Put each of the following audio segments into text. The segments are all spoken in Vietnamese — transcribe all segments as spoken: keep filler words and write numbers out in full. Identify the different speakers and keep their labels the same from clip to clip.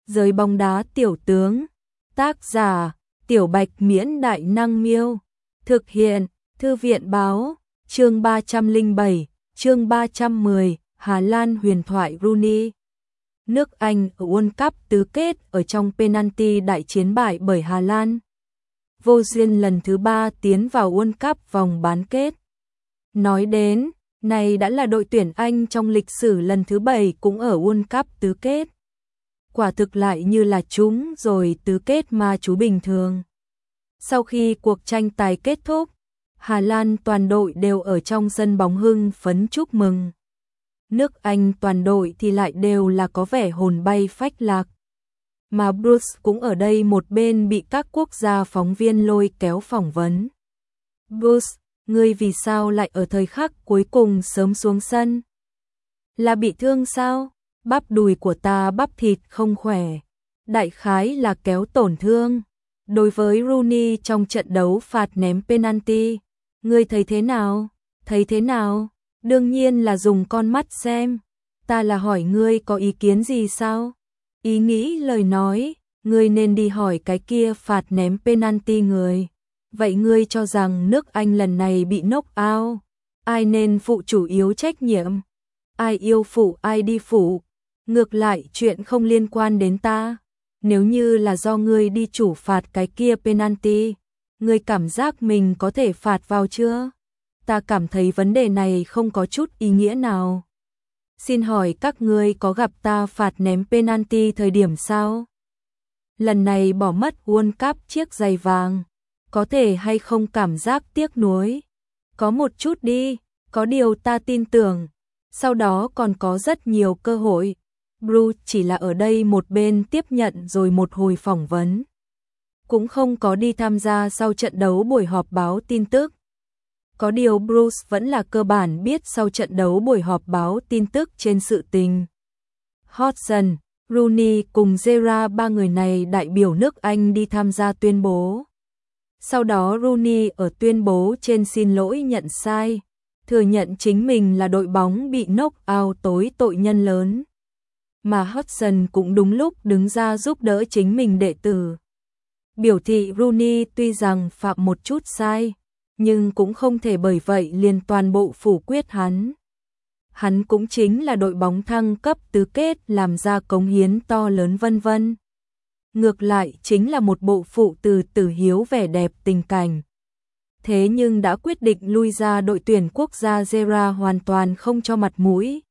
Speaker 1: Giới bóng đá tiểu tướng. Tác giả: Tiểu Bạch Miễn Đại Năng Miêu. Thực hiện: Thư viện báo. Chương ba trăm lẻ bảy, chương ba trăm mười, Hà Lan huyền thoại Rooney. Nước Anh ở World Cup tứ kết ở trong penalty đại chiến bại bởi Hà Lan. Vô duyên lần thứ ba tiến vào World Cup vòng bán kết. Nói đến, này đã là đội tuyển Anh trong lịch sử lần thứ bảy cũng ở World Cup tứ kết. Quả thực lại như là chúng rồi tứ kết mà chú bình thường. Sau khi cuộc tranh tài kết thúc, Hà Lan toàn đội đều ở trong sân bóng hưng phấn chúc mừng. Nước Anh toàn đội thì lại đều là có vẻ hồn bay phách lạc. Mà Bruce cũng ở đây một bên bị các quốc gia phóng viên lôi kéo phỏng vấn. Bruce, ngươi vì sao lại ở thời khắc cuối cùng sớm xuống sân? Là bị thương sao? Bắp đùi của ta bắp thịt không khỏe. Đại khái là kéo tổn thương. Đối với Rooney trong trận đấu phạt ném penalty, ngươi thấy thế nào? Thấy thế nào? Đương nhiên là dùng con mắt xem. Ta là hỏi ngươi có ý kiến gì sao? Ý nghĩ lời nói, ngươi nên đi hỏi cái kia phạt ném penalty người. Vậy ngươi cho rằng nước Anh lần này bị knock out, ai nên phụ chủ yếu trách nhiệm? Ai yêu phụ ai đi phụ? Ngược lại chuyện không liên quan đến ta. Nếu như là do ngươi đi chủ phạt cái kia penalty, ngươi cảm giác mình có thể phạt vào chưa? Ta cảm thấy vấn đề này không có chút ý nghĩa nào. Xin hỏi các ngươi có gặp ta phạt ném penalty thời điểm sao? Lần này bỏ mất World Cup chiếc giày vàng, có thể hay không cảm giác tiếc nuối? Có một chút đi, có điều ta tin tưởng, sau đó còn có rất nhiều cơ hội. Bruce chỉ là ở đây một bên tiếp nhận rồi một hồi phỏng vấn. Cũng không có đi tham gia sau trận đấu buổi họp báo tin tức. Có điều Bruce vẫn là cơ bản biết sau trận đấu buổi họp báo tin tức trên sự tình. Hodgson, Rooney cùng Gerrard ba người này đại biểu nước Anh đi tham gia tuyên bố. Sau đó Rooney ở tuyên bố trên xin lỗi nhận sai, thừa nhận chính mình là đội bóng bị knock out tối tội nhân lớn. Mà Hodgson cũng đúng lúc đứng ra giúp đỡ chính mình đệ tử. Biểu thị Rooney tuy rằng phạm một chút sai, nhưng cũng không thể bởi vậy liền toàn bộ phủ quyết hắn. Hắn cũng chính là đội bóng thăng cấp tứ kết làm ra cống hiến to lớn vân vân. Ngược lại chính là một bộ phụ từ tử hiếu vẻ đẹp tình cảnh. Thế nhưng đã quyết định lui ra đội tuyển quốc gia Gerrard hoàn toàn không cho mặt mũi.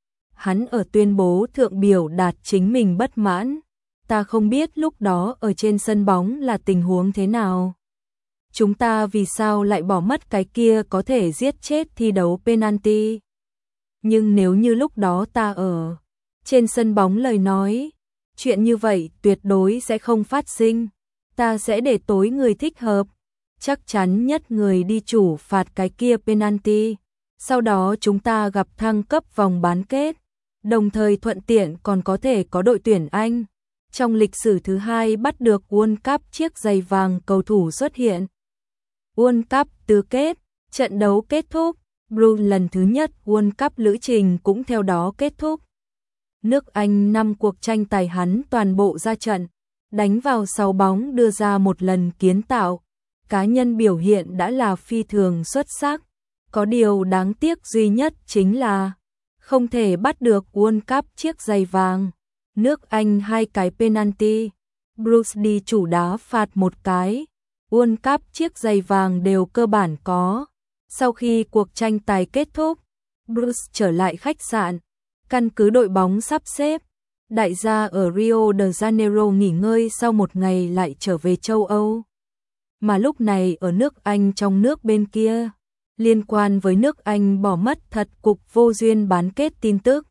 Speaker 1: Hắn ở tuyên bố thượng biểu đạt chính mình bất mãn. Ta không biết lúc đó ở trên sân bóng là tình huống thế nào. Chúng ta vì sao lại bỏ mất cái kia có thể giết chết thi đấu penalty. Nhưng nếu như lúc đó ta ở trên sân bóng lời nói, chuyện như vậy tuyệt đối sẽ không phát sinh. Ta sẽ để tối người thích hợp, chắc chắn nhất người đi chủ phạt cái kia penalty. Sau đó chúng ta gặp thăng cấp vòng bán kết, đồng thời thuận tiện còn có thể có đội tuyển Anh trong lịch sử thứ hai bắt được World Cup chiếc giày vàng cầu thủ xuất hiện. World Cup tứ kết, trận đấu kết thúc, Bruce lần thứ nhất World Cup lữ trình cũng theo đó kết thúc. Nước Anh năm cuộc tranh tài hắn toàn bộ ra trận, đánh vào sáu bóng đưa ra một lần kiến tạo. Cá nhân biểu hiện đã là phi thường xuất sắc. Có điều đáng tiếc duy nhất chính là không thể bắt được World Cup chiếc giày vàng. Nước Anh hai cái penalty, Bruce đi chủ đá phạt một cái. World Cup chiếc giày vàng đều cơ bản có. Sau khi cuộc tranh tài kết thúc, Bruce trở lại khách sạn, căn cứ đội bóng sắp xếp. Đại gia ở Rio de Janeiro nghỉ ngơi sau một ngày lại trở về châu Âu. Mà lúc này ở nước Anh trong nước bên kia, liên quan với nước Anh bỏ mất thật cục vô duyên bán kết tin tức.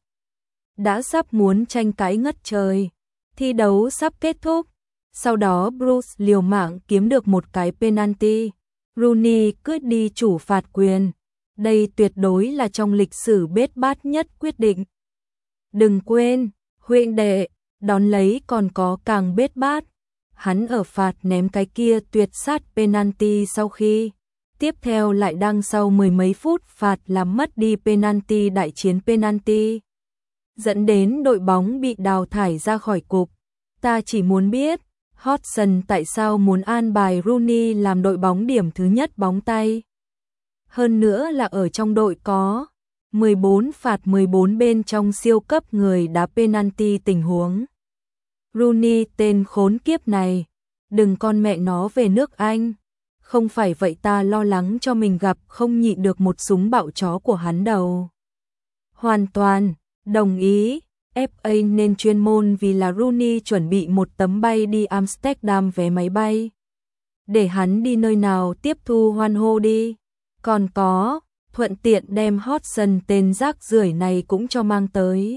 Speaker 1: Đã sắp muốn tranh cãi ngất trời, thi đấu sắp kết thúc. Sau đó Bruce liều mạng kiếm được một cái penalty. Rooney cướp đi chủ phạt quyền. Đây tuyệt đối là trong lịch sử bết bát nhất quyết định. Đừng quên, huynh đệ, đón lấy còn có càng bết bát. Hắn ở phạt ném cái kia tuyệt sát penalty sau khi tiếp theo lại đang sau mười mấy phút phạt làm mất đi penalty đại chiến penalty, dẫn đến đội bóng bị đào thải ra khỏi cục. Ta chỉ muốn biết, Hodgson tại sao muốn an bài Rooney làm đội bóng điểm thứ nhất bóng tay. Hơn nữa là ở trong đội có mười bốn phạt mười bốn bên trong siêu cấp người đá penalty tình huống. Rooney tên khốn kiếp này, đừng con mẹ nó về nước Anh. Không phải vậy ta lo lắng cho mình gặp không nhịn được một súng bạo chó của hắn đầu. Hoàn toàn, đồng ý, ép a nên chuyên môn vì là Rooney chuẩn bị một tấm bay đi Amsterdam vé máy bay. Để hắn đi nơi nào tiếp thu hoan hô đi. Còn có, thuận tiện đem Hodgson tên rác rưởi này cũng cho mang tới.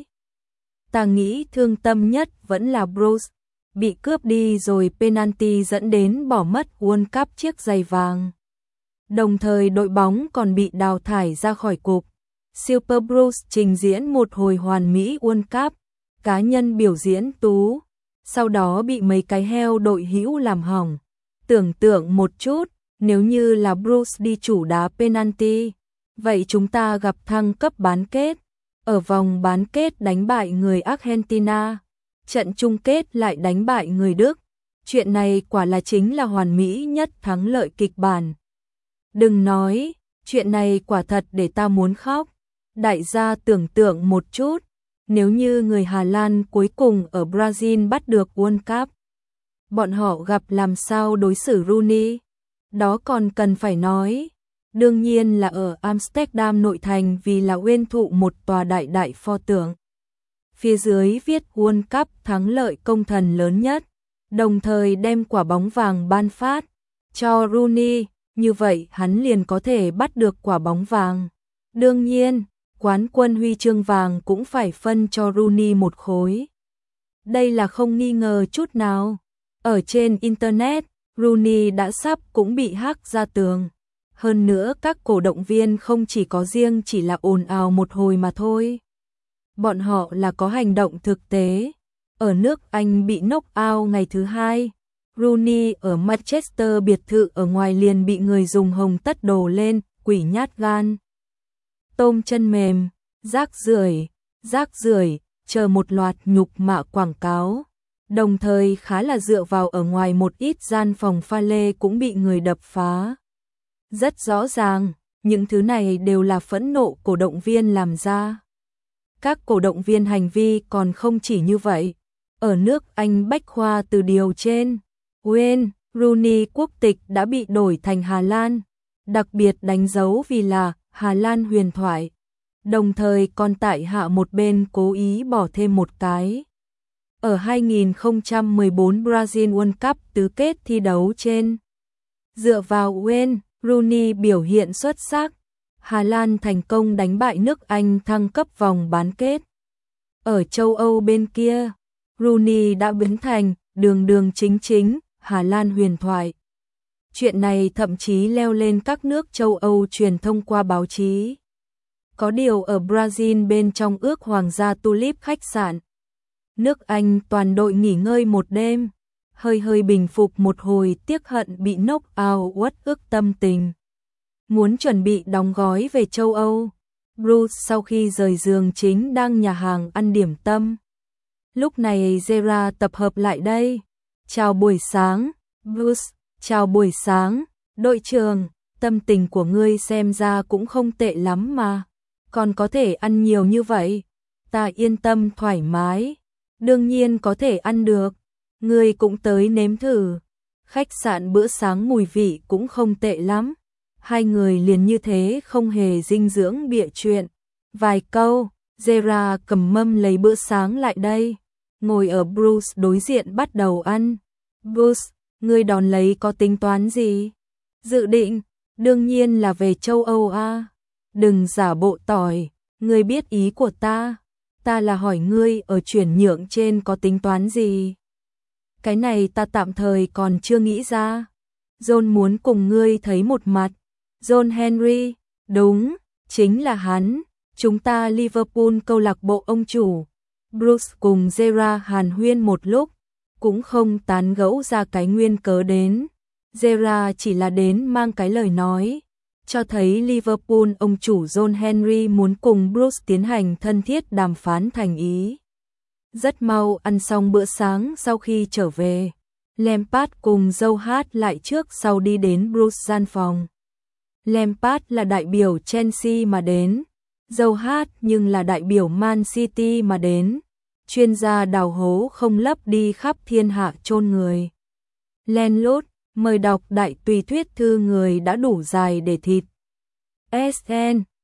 Speaker 1: Ta nghĩ thương tâm nhất vẫn là Bruce, bị cướp đi rồi penalty dẫn đến bỏ mất World Cup chiếc giày vàng. Đồng thời đội bóng còn bị đào thải ra khỏi cục. Super Bruce trình diễn một hồi hoàn mỹ World Cup, cá nhân biểu diễn tú, sau đó bị mấy cái heo đội hữu làm hỏng. Tưởng tượng một chút, nếu như là Bruce đi chủ đá penalty, vậy chúng ta gặp thăng cấp bán kết, ở vòng bán kết đánh bại người Argentina, trận chung kết lại đánh bại người Đức. Chuyện này quả là chính là hoàn mỹ nhất thắng lợi kịch bản. Đừng nói, chuyện này quả thật để ta muốn khóc. Đại gia tưởng tượng một chút, nếu như người Hà Lan cuối cùng ở Brazil bắt được World Cup, bọn họ gặp làm sao đối xử Rooney? Đó còn cần phải nói. Đương nhiên là ở Amsterdam nội thành vì là uyên thụ một tòa đại đại pho tượng. Phía dưới viết World Cup thắng lợi công thần lớn nhất, đồng thời đem quả bóng vàng ban phát cho Rooney, như vậy hắn liền có thể bắt được quả bóng vàng. Đương nhiên, quán quân huy chương vàng cũng phải phân cho Rooney một khối. Đây là không nghi ngờ chút nào. Ở trên Internet, Rooney đã sắp cũng bị hack ra tường. Hơn nữa các cổ động viên không chỉ có riêng chỉ là ồn ào một hồi mà thôi. Bọn họ là có hành động thực tế. Ở nước Anh bị knock out ngày thứ hai, Rooney ở Manchester biệt thự ở ngoài liền bị người dùng hồng tất đồ lên, quỷ nhát gan. Tôm chân mềm, rác rưởi, rác rưởi, chờ một loạt nhục mạ quảng cáo. Đồng thời khá là dựa vào ở ngoài một ít gian phòng pha lê cũng bị người đập phá. Rất rõ ràng, những thứ này đều là phẫn nộ cổ động viên làm ra. Các cổ động viên hành vi còn không chỉ như vậy. Ở nước Anh bách khoa từ điều trên, Wayne Rooney quốc tịch đã bị đổi thành Hà Lan, đặc biệt đánh dấu vì là Hà Lan huyền thoại. Đồng thời còn tại hạ một bên cố ý bỏ thêm một cái. Ở hai nghìn không trăm mười bốn Brazil World Cup tứ kết thi đấu trên, dựa vào Wayne Rooney biểu hiện xuất sắc, Hà Lan thành công đánh bại nước Anh thăng cấp vòng bán kết. Ở châu Âu bên kia, Rooney đã biến thành đường đường chính chính Hà Lan huyền thoại. Chuyện này thậm chí leo lên các nước châu Âu truyền thông qua báo chí. Có điều ở Brazil bên trong ước hoàng gia Tulip khách sạn, nước Anh toàn đội nghỉ ngơi một đêm, hơi hơi bình phục một hồi tiếc hận bị knock out uất ức tâm tình. Muốn chuẩn bị đóng gói về châu Âu, Bruce sau khi rời giường chính đang nhà hàng ăn điểm tâm. Lúc này Gerrard tập hợp lại đây. Chào buổi sáng, Bruce, chào buổi sáng, đội trưởng, tâm tình của ngươi xem ra cũng không tệ lắm mà, còn có thể ăn nhiều như vậy. Ta yên tâm thoải mái, đương nhiên có thể ăn được, ngươi cũng tới nếm thử. Khách sạn bữa sáng mùi vị cũng không tệ lắm. Hai người liền như thế không hề dinh dưỡng bịa chuyện. Vài câu, Gerrard cầm mâm lấy bữa sáng lại đây, ngồi ở Bruce đối diện bắt đầu ăn. Bruce, ngươi đón lấy có tính toán gì? Dự định, đương nhiên là về châu Âu a. Đừng giả bộ tỏi, ngươi biết ý của ta. Ta là hỏi ngươi ở chuyển nhượng trên có tính toán gì? Cái này ta tạm thời còn chưa nghĩ ra. John muốn cùng ngươi thấy một mặt. John Henry, đúng, chính là hắn. Chúng ta Liverpool câu lạc bộ ông chủ. Bruce cùng Gerrard hàn huyên một lúc, cũng không tán gẫu ra cái nguyên cớ đến. Gerrard chỉ là đến mang cái lời nói, cho thấy Liverpool ông chủ John Henry muốn cùng Bruce tiến hành thân thiết đàm phán thành ý. Rất mau ăn xong bữa sáng sau khi trở về, Lampard cùng dâu hát lại trước sau đi đến Bruce gian phòng. Lampard là đại biểu Chelsea mà đến, dâu hát nhưng là đại biểu Man City mà đến. Chuyên gia đào hố không lấp đi khắp thiên hạ chôn người. Len lút, mời đọc đại tùy thuyết thư người đã đủ dài để thịt. ét en